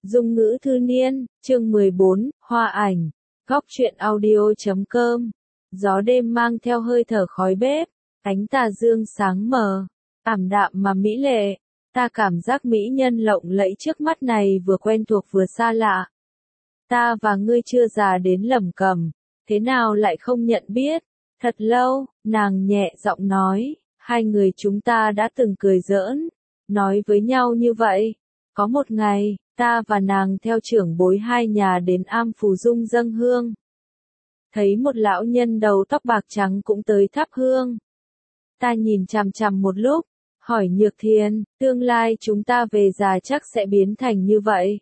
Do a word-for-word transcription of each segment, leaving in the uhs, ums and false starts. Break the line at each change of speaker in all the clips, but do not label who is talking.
Dung ngữ thư niên, chương mười bốn, Hoa ảnh, góc truyện audio.com. Gió đêm mang theo hơi thở khói bếp, ánh tà dương sáng mờ, ảm đạm mà mỹ lệ. Ta cảm giác mỹ nhân lộng lẫy trước mắt này vừa quen thuộc vừa xa lạ. Ta và ngươi chưa già đến lẩm cẩm, thế nào lại không nhận biết? Thật lâu, nàng nhẹ giọng nói, hai người chúng ta đã từng cười giỡn, nói với nhau như vậy. Có một ngày, ta và nàng theo trưởng bối hai nhà đến Am Phù Dung dâng hương. Thấy một lão nhân đầu tóc bạc trắng cũng tới thắp hương. Ta nhìn chằm chằm một lúc, hỏi Nhược Thiên, tương lai chúng ta về già chắc sẽ biến thành như vậy.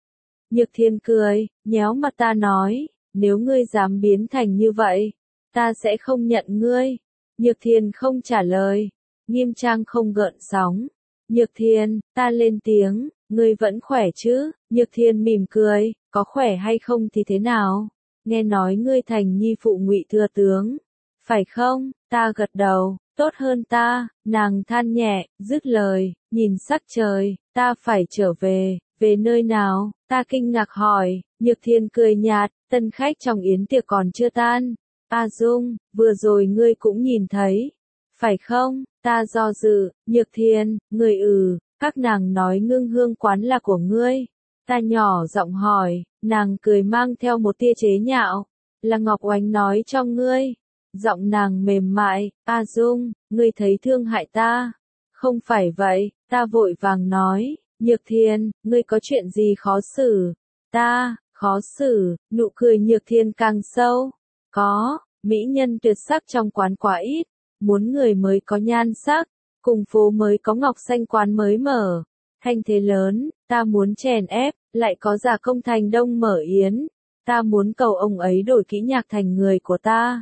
Nhược Thiên cười, nhéo mặt ta nói, nếu ngươi dám biến thành như vậy, ta sẽ không nhận ngươi. Nhược Thiên không trả lời, nghiêm trang không gợn sóng. Nhược Thiên, ta lên tiếng, ngươi vẫn khỏe chứ? Nhược Thiên mỉm cười, có khỏe hay không thì thế nào? Nghe nói ngươi thành nhi phụ Ngụy Thừa Tướng, phải không? Ta gật đầu, tốt hơn ta. Nàng than nhẹ, dứt lời, nhìn sắc trời, ta phải trở về. Về nơi nào? Ta kinh ngạc hỏi. Nhược Thiên cười nhạt, tân khách trong yến tiệc còn chưa tan. A Dung, vừa rồi ngươi cũng nhìn thấy, phải không? Ta do dự. Nhược Thiên, ngươi ừ, các nàng nói Ngưng Hương quán là của ngươi. Ta nhỏ giọng hỏi, nàng cười mang theo một tia chế nhạo, là Ngọc Oánh nói cho ngươi. Giọng nàng mềm mại, A Dung, ngươi thấy thương hại ta. Không phải vậy, ta vội vàng nói, Nhược Thiên, ngươi có chuyện gì khó xử? Ta, khó xử, nụ cười Nhược Thiên càng sâu. Có, mỹ nhân tuyệt sắc trong quán quá ít, muốn người mới có nhan sắc, cùng phố mới có ngọc xanh quán mới mở. Thanh thế lớn, ta muốn chèn ép, lại có Giả Công thành đông mở yến. Ta muốn cầu ông ấy đổi Kỹ Nhạc thành người của ta.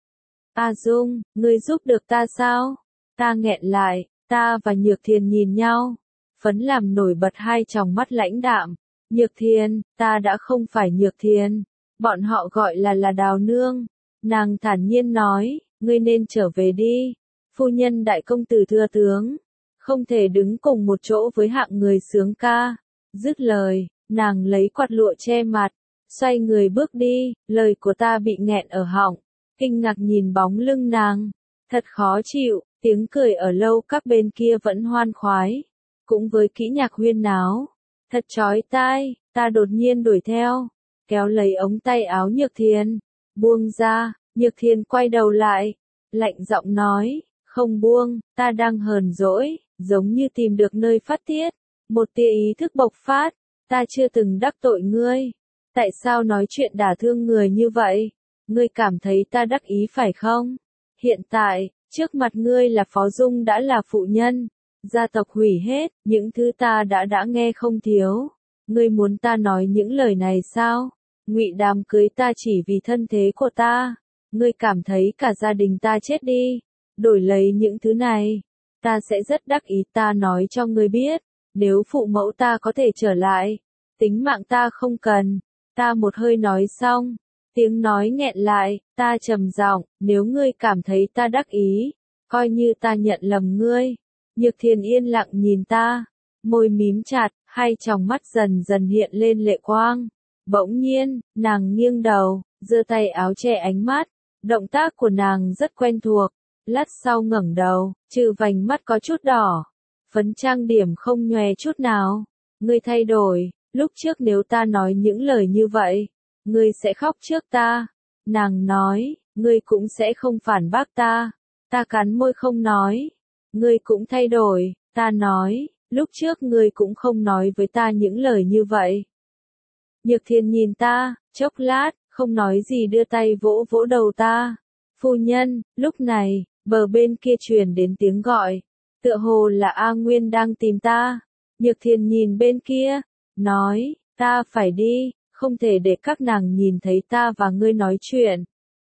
A Dung, ngươi giúp được ta sao? Ta nghẹn lại, ta và Nhược Thiên nhìn nhau. Phấn làm nổi bật hai tròng mắt lãnh đạm. Nhược Thiên, ta đã không phải Nhược Thiên. Bọn họ gọi là là Đào Nương. Nàng thản nhiên nói, ngươi nên trở về đi. Phu nhân đại công tử Thừa Tướng, không thể đứng cùng một chỗ với hạng người sướng ca. Dứt lời, nàng lấy quạt lụa che mặt, xoay người bước đi. Lời của ta bị nghẹn ở họng, kinh ngạc nhìn bóng lưng nàng. Thật khó chịu, tiếng cười ở lâu các bên kia vẫn hoan khoái, cũng với Kỹ Nhạc huyên náo. Thật chói tai, ta đột nhiên đuổi theo, kéo lấy ống tay áo Nhược Thiên, buông ra. Nhược Thiên quay đầu lại, lạnh giọng nói, không buông, ta đang hờn dỗi, giống như tìm được nơi phát tiết. Một tia ý thức bộc phát, ta chưa từng đắc tội ngươi. Tại sao nói chuyện đả thương người như vậy? Ngươi cảm thấy ta đắc ý phải không? Hiện tại, trước mặt ngươi là Phó Dung đã là phụ nhân, gia tộc hủy hết, những thứ ta đã đã nghe không thiếu. Ngươi muốn ta nói những lời này sao? Ngụy Đàm cưới ta chỉ vì thân thế của ta. Ngươi cảm thấy cả gia đình ta chết đi, đổi lấy những thứ này, ta sẽ rất đắc ý. Ta nói cho ngươi biết, nếu phụ mẫu ta có thể trở lại, tính mạng ta không cần. Ta một hơi nói xong, tiếng nói nghẹn lại, ta trầm giọng, nếu ngươi cảm thấy ta đắc ý, coi như ta nhận lầm ngươi. Nhược Thiên yên lặng nhìn ta, môi mím chặt, hai tròng mắt dần dần hiện lên lệ quang. Bỗng nhiên, nàng nghiêng đầu, giơ tay áo che ánh mắt. Động tác của nàng rất quen thuộc. Lát sau ngẩng đầu, trừ vành mắt có chút đỏ, phấn trang điểm không nhòe chút nào. Ngươi thay đổi, lúc trước nếu ta nói những lời như vậy, ngươi sẽ khóc trước ta. Nàng nói, ngươi cũng sẽ không phản bác ta. Ta cắn môi không nói. Ngươi cũng thay đổi, ta nói, lúc trước ngươi cũng không nói với ta những lời như vậy. Nhược Thiên nhìn ta, chốc lát, không nói gì đưa tay vỗ vỗ đầu ta. Phu nhân, lúc này, bờ bên kia truyền đến tiếng gọi. Tựa hồ là A Nguyên đang tìm ta. Nhược Thiên nhìn bên kia, nói, ta phải đi, không thể để các nàng nhìn thấy ta và ngươi nói chuyện.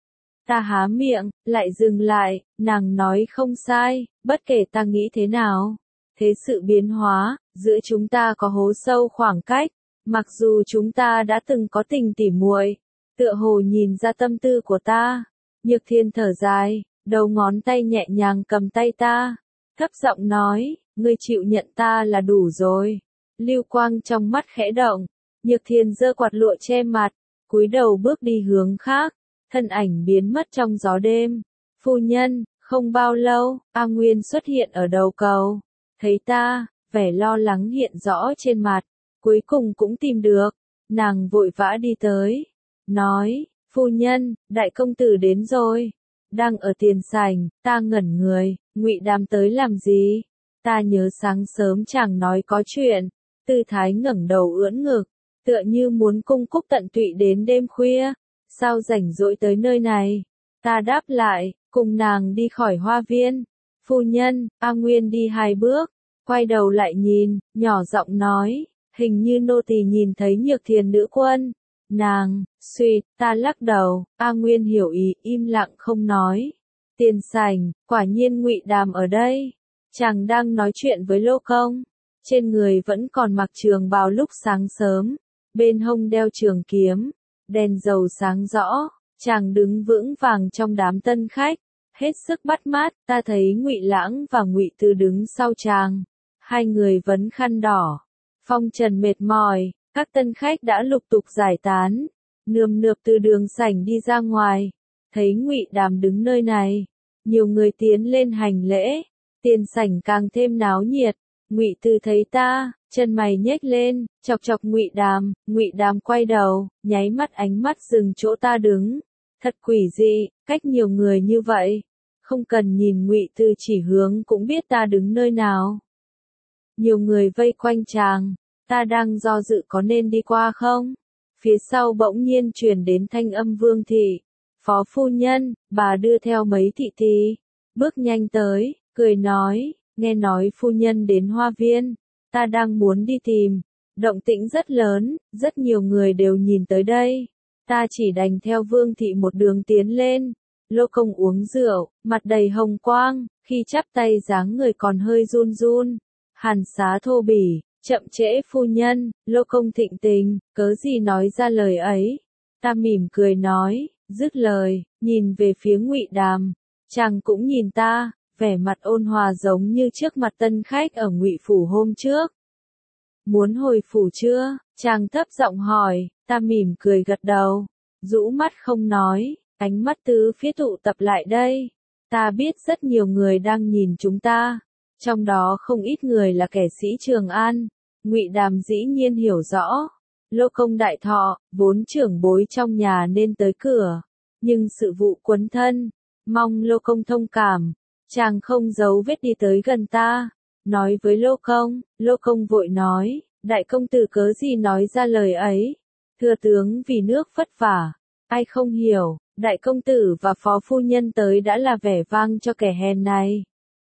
Ta há miệng, lại dừng lại, nàng nói không sai, bất kể ta nghĩ thế nào. Thế sự biến hóa, giữa chúng ta có hố sâu khoảng cách, mặc dù chúng ta đã từng có tình tỉ muội. Tựa hồ nhìn ra tâm tư của ta. Nhược Thiên thở dài, đầu ngón tay nhẹ nhàng cầm tay ta, thấp giọng nói, ngươi chịu nhận ta là đủ rồi. lưu quang trong mắt khẽ động, Nhược Thiền giơ quạt lụa che mặt, cúi đầu bước đi hướng khác, thân ảnh biến mất trong gió đêm. Phu nhân, không bao lâu, A Nguyên xuất hiện ở đầu cầu, thấy ta, vẻ lo lắng hiện rõ trên mặt, cuối cùng cũng tìm được, nàng vội vã đi tới, nói, phu nhân, đại công tử đến rồi, đang ở tiền sảnh. Ta ngẩn người, Ngụy Đàm tới làm gì? Ta nhớ sáng sớm chàng nói có chuyện, tư thái ngẩng đầu ưỡn ngực, tựa như muốn cung cúc tận tụy đến đêm khuya, sao rảnh rỗi tới nơi này? Ta đáp lại, cùng nàng đi khỏi hoa viên. Phu nhân, A Nguyên đi hai bước, quay đầu lại nhìn, nhỏ giọng nói, hình như nô tỳ nhìn thấy Nhược Thiền nữ quân. Nàng, suýt, ta lắc đầu. A Nguyên hiểu ý, im lặng không nói. Tiền sảnh, quả nhiên Ngụy Đàm ở đây. Chàng đang nói chuyện với Lô Công, trên người vẫn còn mặc trường bào lúc sáng sớm, bên hông đeo trường kiếm, đèn dầu sáng rõ, chàng đứng vững vàng trong đám tân khách, hết sức bắt mắt. Ta thấy Ngụy Lãng và Ngụy Tư đứng sau chàng, hai người vấn khăn đỏ, phong trần mệt mỏi. Các tân khách đã lục tục giải tán, nườm nượp từ đường sảnh đi ra ngoài, thấy Ngụy Đàm đứng nơi này, nhiều người tiến lên hành lễ, tiền sảnh càng thêm náo nhiệt. Ngụy Tư thấy ta, chân mày nhếch lên, chọc chọc Ngụy Đàm. Ngụy Đàm quay đầu, nháy mắt ánh mắt dừng chỗ ta đứng, thật quỷ dị, cách nhiều người như vậy, không cần nhìn Ngụy Tư chỉ hướng cũng biết ta đứng nơi nào. Nhiều người vây quanh chàng. Ta đang do dự có nên đi qua không? Phía sau bỗng nhiên truyền đến thanh âm Vương thị. Phó phu nhân, bà đưa theo mấy thị thị, bước nhanh tới, cười nói, nghe nói phu nhân đến hoa viên, ta đang muốn đi tìm. Động tĩnh rất lớn, rất nhiều người đều nhìn tới đây. Ta chỉ đành theo Vương thị một đường tiến lên. Lô Công uống rượu, mặt đầy hồng quang, khi chắp tay dáng người còn hơi run run. Hàn xá thô bỉ. Chậm trễ phu nhân, Lô Công thịnh tình, cớ gì nói ra lời ấy. Ta mỉm cười nói, dứt lời, nhìn về phía Ngụy Đàm. Chàng cũng nhìn ta, vẻ mặt ôn hòa giống như trước mặt tân khách ở Ngụy phủ hôm trước. Muốn hồi phủ chưa? Chàng thấp giọng hỏi. Ta mỉm cười gật đầu, rũ mắt không nói, ánh mắt tứ phía tụ tập lại đây. Ta biết rất nhiều người đang nhìn chúng ta, trong đó không ít người là kẻ sĩ Trường An. Ngụy Đàm dĩ nhiên hiểu rõ, Lô Công đại thọ, vốn trưởng bối trong nhà nên tới cửa, nhưng sự vụ quấn thân, mong Lô Công thông cảm. Chàng không giấu vết đi tới gần ta, nói với Lô Công. Lô Công vội nói, đại công tử cớ gì nói ra lời ấy? Thưa tướng vì nước vất vả, ai không hiểu, đại công tử và phó phu nhân tới đã là vẻ vang cho kẻ hèn này.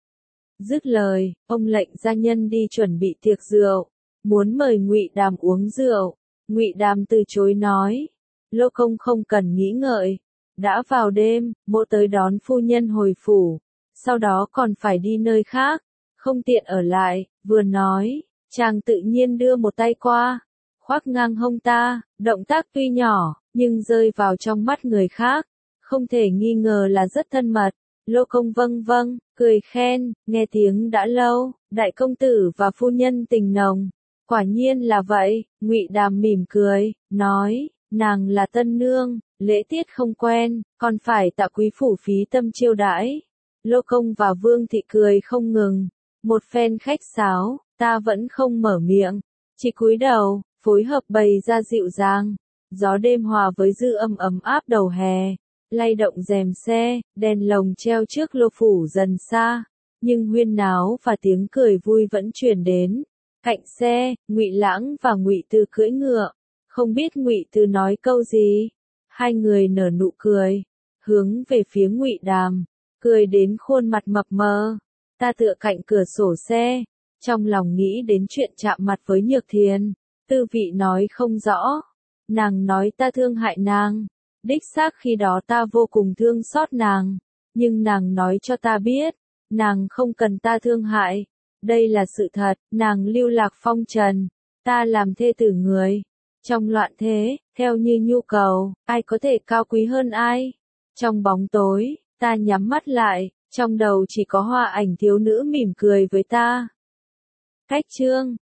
Dứt lời, ông lệnh gia nhân đi chuẩn bị tiệc rượu, muốn mời Ngụy Đàm uống rượu. Ngụy Đàm từ chối nói, Lô Công không cần nghĩ ngợi, đã vào đêm, mỗ tới đón phu nhân hồi phủ, sau đó còn phải đi nơi khác, không tiện ở lại. Vừa nói, chàng tự nhiên đưa một tay qua, khoác ngang hông ta, động tác tuy nhỏ, nhưng rơi vào trong mắt người khác, không thể nghi ngờ là rất thân mật. Lô Công vâng vâng, cười khen, nghe tiếng đã lâu, đại công tử và phu nhân tình nồng. Quả nhiên là vậy. Ngụy Đàm mỉm cười, nói, nàng là tân nương, lễ tiết không quen, còn phải tạ quý phủ phí tâm chiêu đãi. Lô Công và Vương thị cười không ngừng, một phen khách sáo, ta vẫn không mở miệng, chỉ cúi đầu, phối hợp bày ra dịu dàng. Gió đêm hòa với dư âm ấm áp đầu hè, lay động rèm xe, đèn lồng treo trước lô phủ dần xa, nhưng huyên náo và tiếng cười vui vẫn truyền đến. Cạnh xe, Ngụy Lãng và Ngụy Tư cưỡi ngựa, không biết Ngụy Tư nói câu gì. Hai người nở nụ cười, hướng về phía Ngụy Đàm, cười đến khuôn mặt mập mờ. Ta tựa cạnh cửa sổ xe, trong lòng nghĩ đến chuyện chạm mặt với Nhược Thiền. Tư vị nói không rõ, nàng nói ta thương hại nàng. Đích xác khi đó ta vô cùng thương xót nàng, nhưng nàng nói cho ta biết, nàng không cần ta thương hại. Đây là sự thật. Nàng lưu lạc phong trần, ta làm thê tử người. Trong loạn thế, theo như nhu cầu, ai có thể cao quý hơn ai? Trong bóng tối, ta nhắm mắt lại, trong đầu chỉ có hoa ảnh thiếu nữ mỉm cười với ta. Cách chương